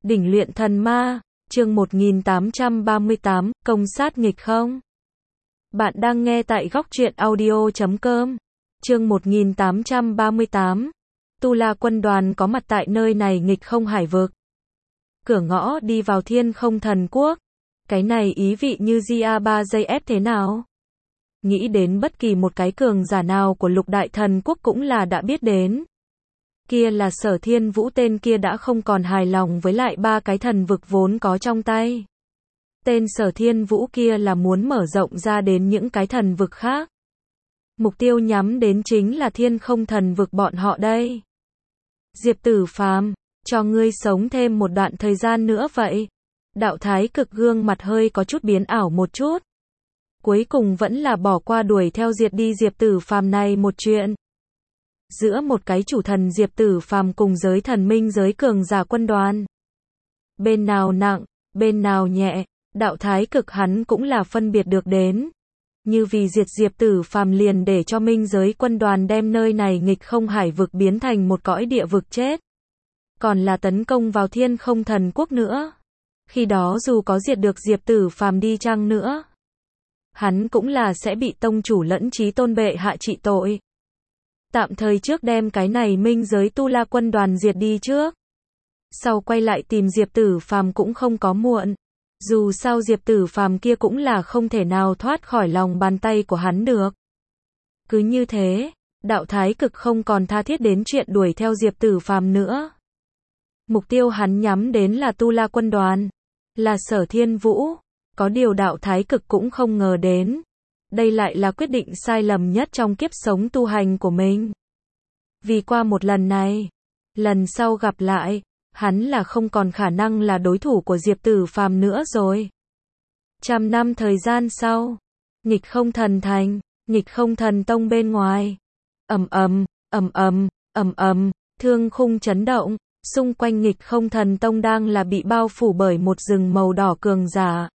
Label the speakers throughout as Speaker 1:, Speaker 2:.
Speaker 1: Đỉnh luyện thần ma, chương 1838, công sát nghịch không? Bạn đang nghe tại góc truyện audio.com. Chương 1838. Tu La quân đoàn có mặt tại nơi này nghịch không hải vực. Cửa ngõ đi vào Thiên Không Thần Quốc. Cái này ý vị như GA3JF thế nào? Nghĩ đến bất kỳ một cái cường giả nào của Lục Đại Thần Quốc cũng là đã biết đến. Kia là Sở Thiên Vũ, tên kia đã không còn hài lòng với lại ba cái thần vực vốn có trong tay. Tên Sở Thiên Vũ kia là muốn mở rộng ra đến những cái thần vực khác. Mục tiêu nhắm đến chính là Thiên Không Thần vực bọn họ đây. Diệp Tử Phàm, cho ngươi sống thêm một đoạn thời gian nữa vậy. Đạo Thái Cực gương mặt hơi có chút biến ảo một chút. Cuối cùng vẫn là bỏ qua đuổi theo diệt đi Diệp Tử Phàm này một chuyện. Giữa một cái chủ thần Diệp Tử Phàm cùng giới thần minh giới cường giả quân đoàn. Bên nào nặng, bên nào nhẹ, Đạo Thái Cực hắn cũng là phân biệt được đến. Như vì diệt Diệp Tử Phàm liền để cho minh giới quân đoàn đem nơi này nghịch không hải vực biến thành một cõi địa vực chết. Còn là tấn công vào Thiên Không Thần Quốc nữa. Khi đó dù có diệt được Diệp Tử Phàm đi chăng nữa, hắn cũng là sẽ bị tông chủ lẫn chí tôn bệ hạ trị tội. Tạm thời trước đem cái này minh giới Tu La quân đoàn diệt đi trước. Sau quay lại tìm Diệp Tử Phàm cũng không có muộn. Dù sao Diệp Tử Phàm kia cũng là không thể nào thoát khỏi lòng bàn tay của hắn được. Cứ như thế, Đạo Thái Cực không còn tha thiết đến chuyện đuổi theo Diệp Tử Phàm nữa. Mục tiêu hắn nhắm đến là Tu La quân đoàn, là Sở Thiên Vũ. Có điều Đạo Thái Cực cũng không ngờ đến. Đây lại là quyết định sai lầm nhất trong kiếp sống tu hành của mình. Vì qua một lần này, lần sau gặp lại, hắn là không còn khả năng là đối thủ của Diệp Tử Phàm nữa rồi. 100 năm thời gian sau, nghịch không thần thành, nghịch không thần tông bên ngoài. Ầm ầm, ầm ầm, ầm ầm, thương khung chấn động, xung quanh nghịch không thần tông đang là bị bao phủ bởi một rừng màu đỏ cường giả.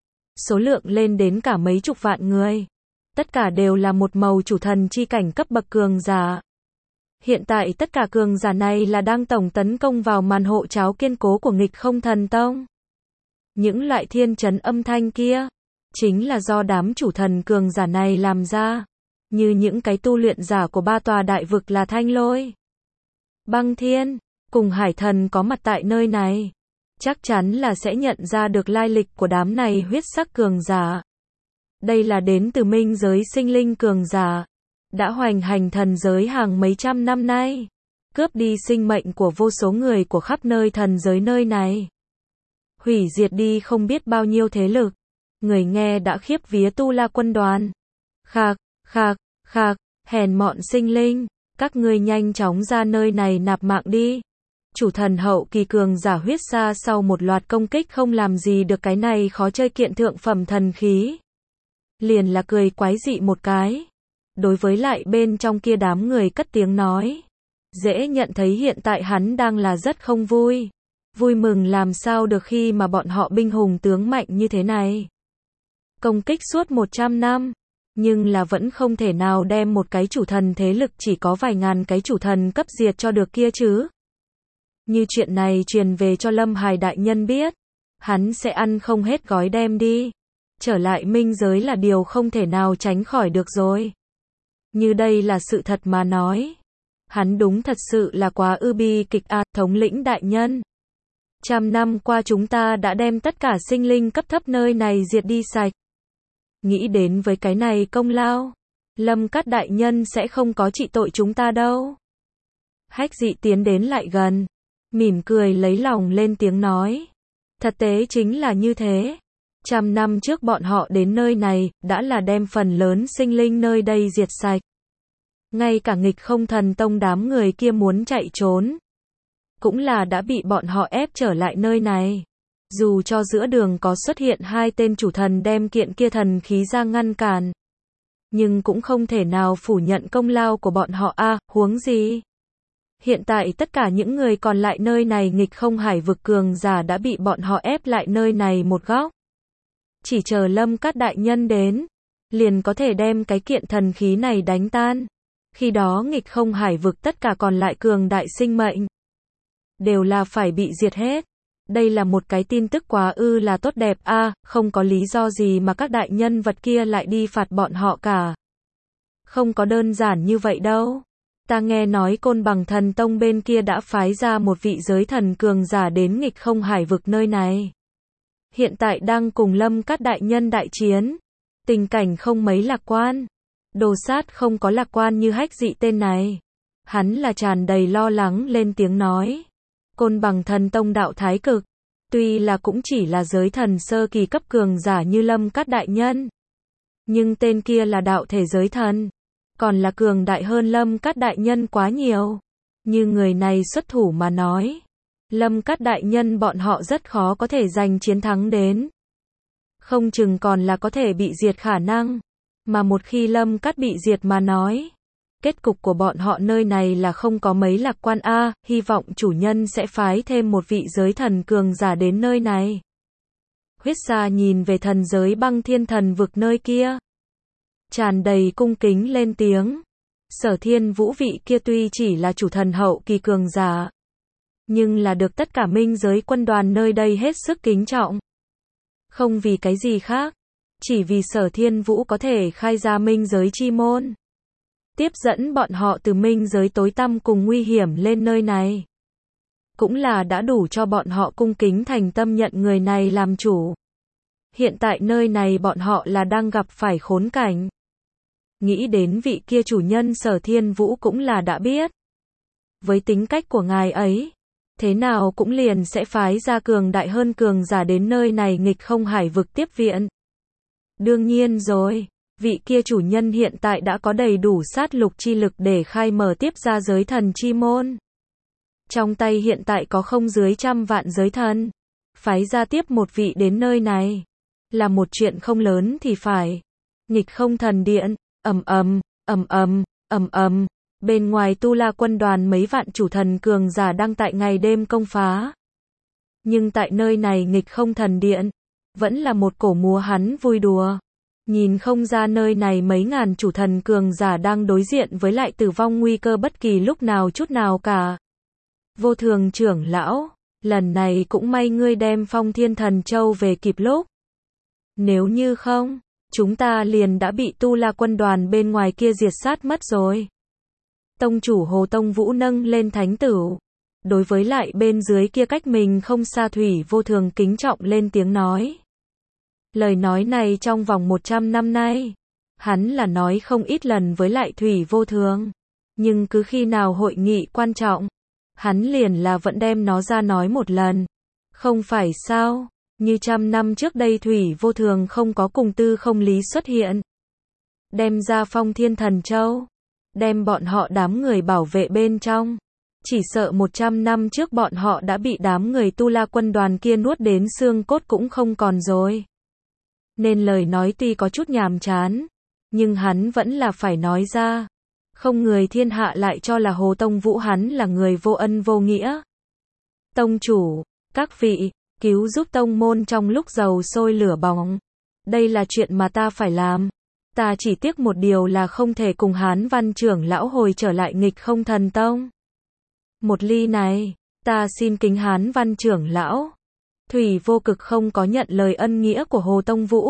Speaker 1: Số lượng lên đến cả mấy chục vạn người. Tất cả đều là một màu chủ thần chi cảnh cấp bậc cường giả. Hiện tại tất cả cường giả này là đang tổng tấn công vào màn hộ cháo kiên cố của nghịch không thần tông. Những loại thiên chấn âm thanh kia, chính là do đám chủ thần cường giả này làm ra. Như những cái tu luyện giả của ba tòa đại vực là Thanh Lôi, Băng Thiên, cùng Hải Thần có mặt tại nơi này. Chắc chắn là sẽ nhận ra được lai lịch của đám này huyết sắc cường giả. Đây là đến từ minh giới sinh linh cường giả, đã hoành hành thần giới hàng mấy trăm năm nay, cướp đi sinh mệnh của vô số người của khắp nơi thần giới nơi này. Hủy diệt đi không biết bao nhiêu thế lực. Người nghe đã khiếp vía Tu La quân đoàn. Khạc, khạc, khạc, hèn mọn sinh linh, các ngươi nhanh chóng ra nơi này nạp mạng đi. Chủ thần hậu kỳ cường giả huyết sa sau một loạt công kích không làm gì được cái này khó chơi kiện thượng phẩm thần khí. Liền là cười quái dị một cái. Đối với lại bên trong kia đám người cất tiếng nói. Dễ nhận thấy hiện tại hắn đang là rất không vui. Vui mừng làm sao được khi mà bọn họ binh hùng tướng mạnh như thế này. Công kích suốt 100 năm. Nhưng là vẫn không thể nào đem một cái chủ thần thế lực chỉ có vài ngàn cái chủ thần cấp diệt cho được kia chứ. Như chuyện này truyền về cho Lâm Hải đại nhân biết, hắn sẽ ăn không hết gói đem đi. Trở lại minh giới là điều không thể nào tránh khỏi được rồi. Như đây là sự thật mà nói. Hắn đúng thật sự là quá ư bi kịch a, thống lĩnh đại nhân. 100 năm qua chúng ta đã đem tất cả sinh linh cấp thấp nơi này diệt đi sạch. Nghĩ đến với cái này công lao, Lâm Cát đại nhân sẽ không có trị tội chúng ta đâu. Hách Dị tiến đến lại gần, mỉm cười lấy lòng lên tiếng nói. Thật tế chính là như thế. 100 năm trước bọn họ đến nơi này, đã là đem phần lớn sinh linh nơi đây diệt sạch. Ngay cả nghịch không thần tông đám người kia muốn chạy trốn, cũng là đã bị bọn họ ép trở lại nơi này. Dù cho giữa đường có xuất hiện hai tên chủ thần đem kiện kia thần khí ra ngăn cản, nhưng cũng không thể nào phủ nhận công lao của bọn họ a, huống gì. Hiện tại tất cả những người còn lại nơi này nghịch không hải vực cường giả đã bị bọn họ ép lại nơi này một góc. Chỉ chờ Lâm Cát đại nhân đến, liền có thể đem cái kiện thần khí này đánh tan. Khi đó nghịch không hải vực tất cả còn lại cường đại sinh mệnh đều là phải bị diệt hết. Đây là một cái tin tức quá là tốt đẹp a, không có lý do gì mà các đại nhân vật kia lại đi phạt bọn họ cả. Không có đơn giản như vậy đâu. Ta nghe nói Côn Bằng Thần Tông bên kia đã phái ra một vị giới thần cường giả đến nghịch không hải vực nơi này. Hiện tại đang cùng Lâm Cát đại nhân đại chiến. Tình cảnh không mấy lạc quan. Đồ Sát không có lạc quan như Hách Dị tên này. Hắn là tràn đầy lo lắng lên tiếng nói. Côn Bằng Thần Tông đạo thái cực. Tuy là cũng chỉ là giới thần sơ kỳ cấp cường giả như Lâm Cát đại nhân. Nhưng tên kia là đạo thể giới thần. Còn là cường đại hơn Lâm Cát đại nhân quá nhiều. Như người này xuất thủ mà nói. Lâm Cát đại nhân bọn họ rất khó có thể giành chiến thắng đến. Không chừng còn là có thể bị diệt khả năng. Mà một khi Lâm Cát bị diệt mà nói. Kết cục của bọn họ nơi này là không có mấy lạc quan a, hy vọng chủ nhân sẽ phái thêm một vị giới thần cường giả đến nơi này. Huyết Sa nhìn về thần giới Băng Thiên Thần vực nơi kia. Tràn đầy cung kính lên tiếng. Sở Thiên Vũ vị kia tuy chỉ là chủ thần hậu kỳ cường giả. Nhưng là được tất cả minh giới quân đoàn nơi đây hết sức kính trọng. Không vì cái gì khác. Chỉ vì Sở Thiên Vũ có thể khai ra minh giới chi môn. Tiếp dẫn bọn họ từ minh giới tối tăm cùng nguy hiểm lên nơi này. Cũng là đã đủ cho bọn họ cung kính thành tâm nhận người này làm chủ. Hiện tại nơi này bọn họ là đang gặp phải khốn cảnh. Nghĩ đến vị kia chủ nhân Sở Thiên Vũ cũng là đã biết. Với tính cách của ngài ấy, thế nào cũng liền sẽ phái ra cường đại hơn cường giả đến nơi này nghịch không hải vực tiếp viện. Đương nhiên rồi, vị kia chủ nhân hiện tại đã có đầy đủ sát lục chi lực để khai mở tiếp ra giới thần chi môn. Trong tay hiện tại có không dưới 100 vạn giới thần. Phái ra tiếp một vị đến nơi này. Là một chuyện không lớn thì phải. Nghịch không thần điện, ầm ầm, ầm ầm, ầm ầm. Bên ngoài Tu La quân đoàn mấy vạn chủ thần cường giả đang tại ngày đêm công phá. Nhưng tại nơi này nghịch không thần điện, vẫn là một cổ múa hắn vui đùa. Nhìn không ra nơi này mấy ngàn chủ thần cường giả đang đối diện với lại tử vong nguy cơ bất kỳ lúc nào chút nào cả. Vô Thường trưởng lão, lần này cũng may ngươi đem Phong Thiên Thần Châu về kịp lúc. Nếu như không, chúng ta liền đã bị Tu La quân đoàn bên ngoài kia diệt sát mất rồi. Tông chủ Hồ Tông Vũ nâng lên thánh tử. Đối với lại bên dưới kia cách mình không xa Thủy Vô Thường kính trọng lên tiếng nói. Lời nói này trong vòng 100 năm nay, hắn là nói không ít lần với lại Thủy Vô Thường. Nhưng cứ khi nào hội nghị quan trọng, hắn liền là vẫn đem nó ra nói một lần. Không phải sao, như 100 năm trước đây Thủy Vô Thường không có cùng Tư Không Lý xuất hiện. Đem ra Phong Thiên Thần Châu, đem bọn họ đám người bảo vệ bên trong. Chỉ sợ 100 năm trước bọn họ đã bị đám người Tu La quân đoàn kia nuốt đến xương cốt cũng không còn rồi. Nên lời nói tuy có chút nhàm chán, nhưng hắn vẫn là phải nói ra. Không người thiên hạ lại cho là Hồ Tông Vũ hắn là người vô ân vô nghĩa. Tông chủ, các vị, cứu giúp tông môn trong lúc dầu sôi lửa bỏng. Đây là chuyện mà ta phải làm. Ta chỉ tiếc một điều là không thể cùng Hán Văn trưởng lão hồi trở lại nghịch không thần tông. Một ly này, ta xin kính Hán Văn trưởng lão. Thủy Vô Cực không có nhận lời ân nghĩa của Hồ Tông Vũ.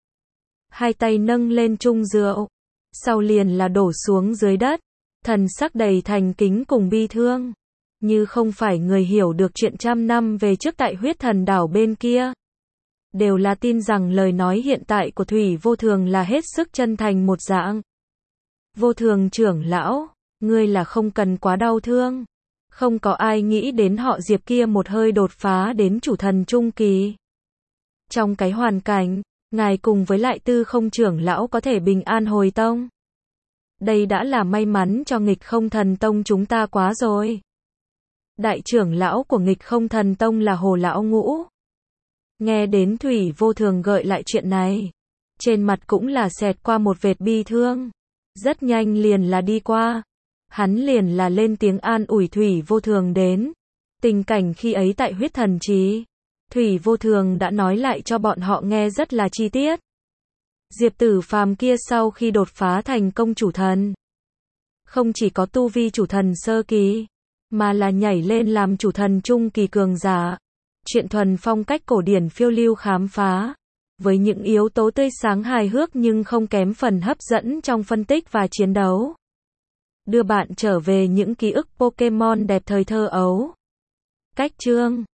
Speaker 1: Hai tay nâng lên chung rượu, sau liền là đổ xuống dưới đất, thần sắc đầy thành kính cùng bi thương. Như không phải người hiểu được chuyện 100 năm về trước tại huyết thần đảo bên kia. Đều là tin rằng lời nói hiện tại của Thủy Vô Thường là hết sức chân thành một dạng. Vô Thường trưởng lão, ngươi là không cần quá đau thương. Không có ai nghĩ đến họ Diệp kia một hơi đột phá đến chủ thần trung kỳ. Trong cái hoàn cảnh, ngài cùng với lại Tư Không trưởng lão có thể bình an hồi tông. Đây đã là may mắn cho nghịch không thần tông chúng ta quá rồi. Đại trưởng lão của nghịch không thần tông là Hồ Lão Ngũ. Nghe đến Thủy Vô Thường gợi lại chuyện này, trên mặt cũng là xẹt qua một vệt bi thương. Rất nhanh liền là đi qua. Hắn liền là lên tiếng an ủi Thủy Vô Thường đến. Tình cảnh khi ấy tại huyết thần trì, Thủy Vô Thường đã nói lại cho bọn họ nghe rất là chi tiết. Diệp Tử Phàm kia sau khi đột phá thành công chủ thần, không chỉ có tu vi chủ thần sơ kỳ, mà là nhảy lên làm chủ thần trung kỳ cường giả. Truyện thuần phong cách cổ điển phiêu lưu khám phá. Với những yếu tố tươi sáng hài hước nhưng không kém phần hấp dẫn trong phân tích và chiến đấu. Đưa bạn trở về những ký ức Pokémon đẹp thời thơ ấu. Cách chương